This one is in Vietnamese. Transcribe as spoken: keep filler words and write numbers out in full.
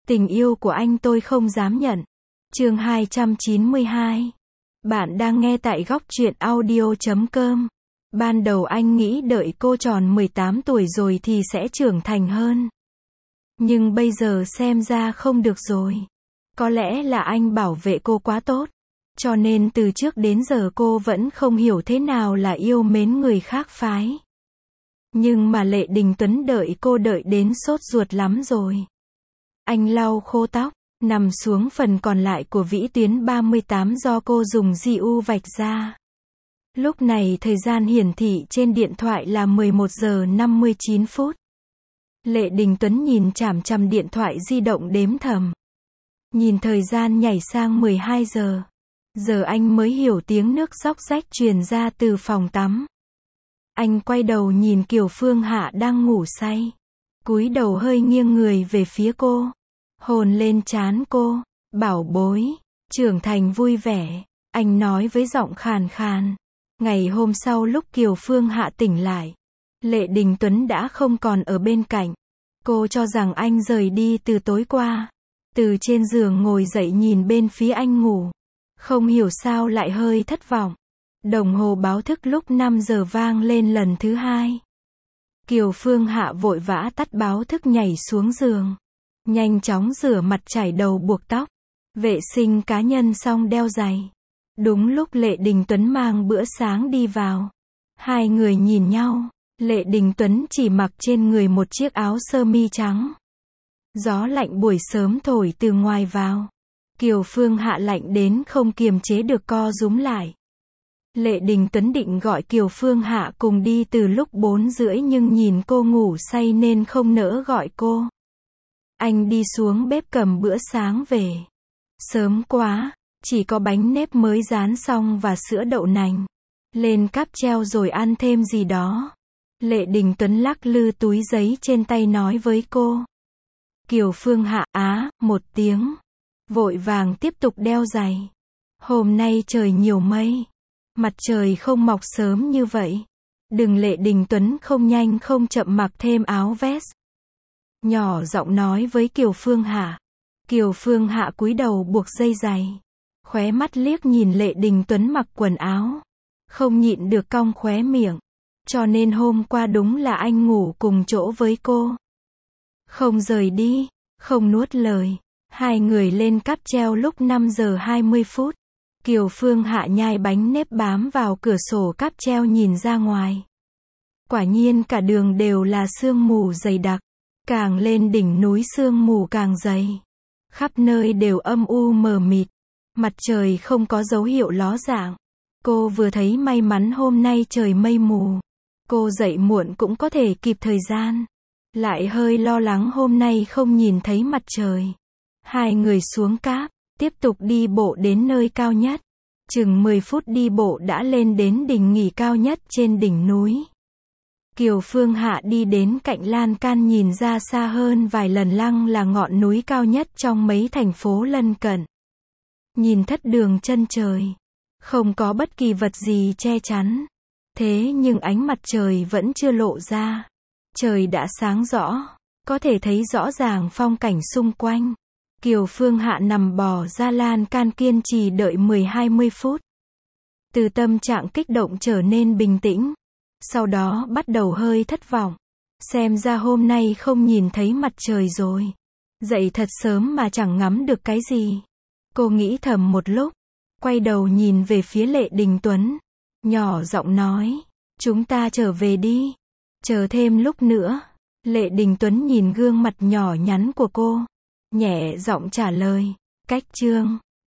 Tình yêu của anh tôi không dám nhận. Chương hai trăm chín mươi hai. Bạn đang nghe tại góc truyện audio chấm com. Ban đầu anh nghĩ đợi cô tròn mười tám tuổi rồi thì sẽ trưởng thành hơn. Nhưng bây giờ xem ra không được rồi. Có lẽ là anh bảo vệ cô quá tốt. Cho nên từ trước đến giờ cô vẫn không hiểu thế nào là yêu mến người khác phái. Nhưng mà Lệ Đình Tuấn đợi cô đợi đến sốt ruột lắm rồi. Anh lau khô tóc, nằm xuống phần còn lại của vĩ tuyến ba mươi tám do cô dùng gi u vạch ra. Lúc này thời gian hiển thị trên điện thoại là mười một giờ năm mươi chín phút. Lệ Đình Tuấn nhìn chằm chằm điện thoại di động đếm thầm. Nhìn thời gian nhảy sang mười hai giờ. Giờ anh mới hiểu tiếng nước róc rách truyền ra từ phòng tắm. Anh quay đầu nhìn Kiều Phương Hạ đang ngủ say. Cúi đầu hơi nghiêng người về phía cô. Hôn lên trán cô. Bảo bối, trưởng thành vui vẻ. Anh nói với giọng khàn khàn. Ngày hôm sau lúc Kiều Phương Hạ tỉnh lại, Lệ Đình Tuấn đã không còn ở bên cạnh. Cô cho rằng anh rời đi từ tối qua. Từ trên giường ngồi dậy nhìn bên phía anh ngủ. Không hiểu sao lại hơi thất vọng. Đồng hồ báo thức lúc năm giờ vang lên lần thứ hai. Kiều Phương Hạ vội vã tắt báo thức nhảy xuống giường. Nhanh chóng rửa mặt chải đầu buộc tóc. Vệ sinh cá nhân xong đeo giày. Đúng lúc Lệ Đình Tuấn mang bữa sáng đi vào. Hai người nhìn nhau. Lệ Đình Tuấn chỉ mặc trên người một chiếc áo sơ mi trắng. Gió lạnh buổi sớm thổi từ ngoài vào. Kiều Phương Hạ lạnh đến không kiềm chế được co rúm lại. Lệ Đình Tuấn định gọi Kiều Phương Hạ cùng đi từ lúc bốn rưỡi nhưng nhìn cô ngủ say nên không nỡ gọi cô. Anh đi xuống bếp cầm bữa sáng về. Sớm quá, chỉ có bánh nếp mới rán xong và sữa đậu nành. Lên cáp treo rồi ăn thêm gì đó. Lệ Đình Tuấn lắc lư túi giấy trên tay nói với cô. Kiều Phương Hạ á, một tiếng. Vội vàng tiếp tục đeo giày. Hôm nay trời nhiều mây. Mặt trời không mọc sớm như vậy. Đừng Lệ Đình Tuấn không nhanh không chậm mặc thêm áo vest. Nhỏ giọng nói với Kiều Phương Hạ. Kiều Phương Hạ cúi đầu buộc dây giày. Khóe mắt liếc nhìn Lệ Đình Tuấn mặc quần áo. Không nhịn được cong khóe miệng. Cho nên hôm qua đúng là anh ngủ cùng chỗ với cô. Không rời đi, không nuốt lời. Hai người lên cáp treo lúc năm giờ hai mươi phút. Kiều Phương Hạ nhai bánh nếp bám vào cửa sổ cáp treo nhìn ra ngoài. Quả nhiên cả đường đều là sương mù dày đặc. Càng lên đỉnh núi sương mù càng dày. Khắp nơi đều âm u mờ mịt. Mặt trời không có dấu hiệu ló dạng. Cô vừa thấy may mắn hôm nay trời mây mù. Cô dậy muộn cũng có thể kịp thời gian. Lại hơi lo lắng hôm nay không nhìn thấy mặt trời. Hai người xuống cáp, tiếp tục đi bộ đến nơi cao nhất. Chừng mười phút đi bộ đã lên đến đỉnh nghỉ cao nhất trên đỉnh núi. Kiều Phương Hạ đi đến cạnh lan can nhìn ra xa hơn vài lần lăng là ngọn núi cao nhất trong mấy thành phố lân cận. Nhìn thất đường chân trời. Không có bất kỳ vật gì che chắn. Thế nhưng ánh mặt trời vẫn chưa lộ ra. Trời đã sáng rõ. Có thể thấy rõ ràng phong cảnh xung quanh. Kiều Phương Hạ nằm bò ra lan can kiên trì đợi mười hai mươi phút. Từ tâm trạng kích động trở nên bình tĩnh. Sau đó bắt đầu hơi thất vọng. Xem ra hôm nay không nhìn thấy mặt trời rồi. Dậy thật sớm mà chẳng ngắm được cái gì. Cô nghĩ thầm một lúc. Quay đầu nhìn về phía Lệ Đình Tuấn. Nhỏ giọng nói. Chúng ta trở về đi. Chờ thêm lúc nữa. Lệ Đình Tuấn nhìn gương mặt nhỏ nhắn của cô. Nhẹ giọng trả lời. Cách chương.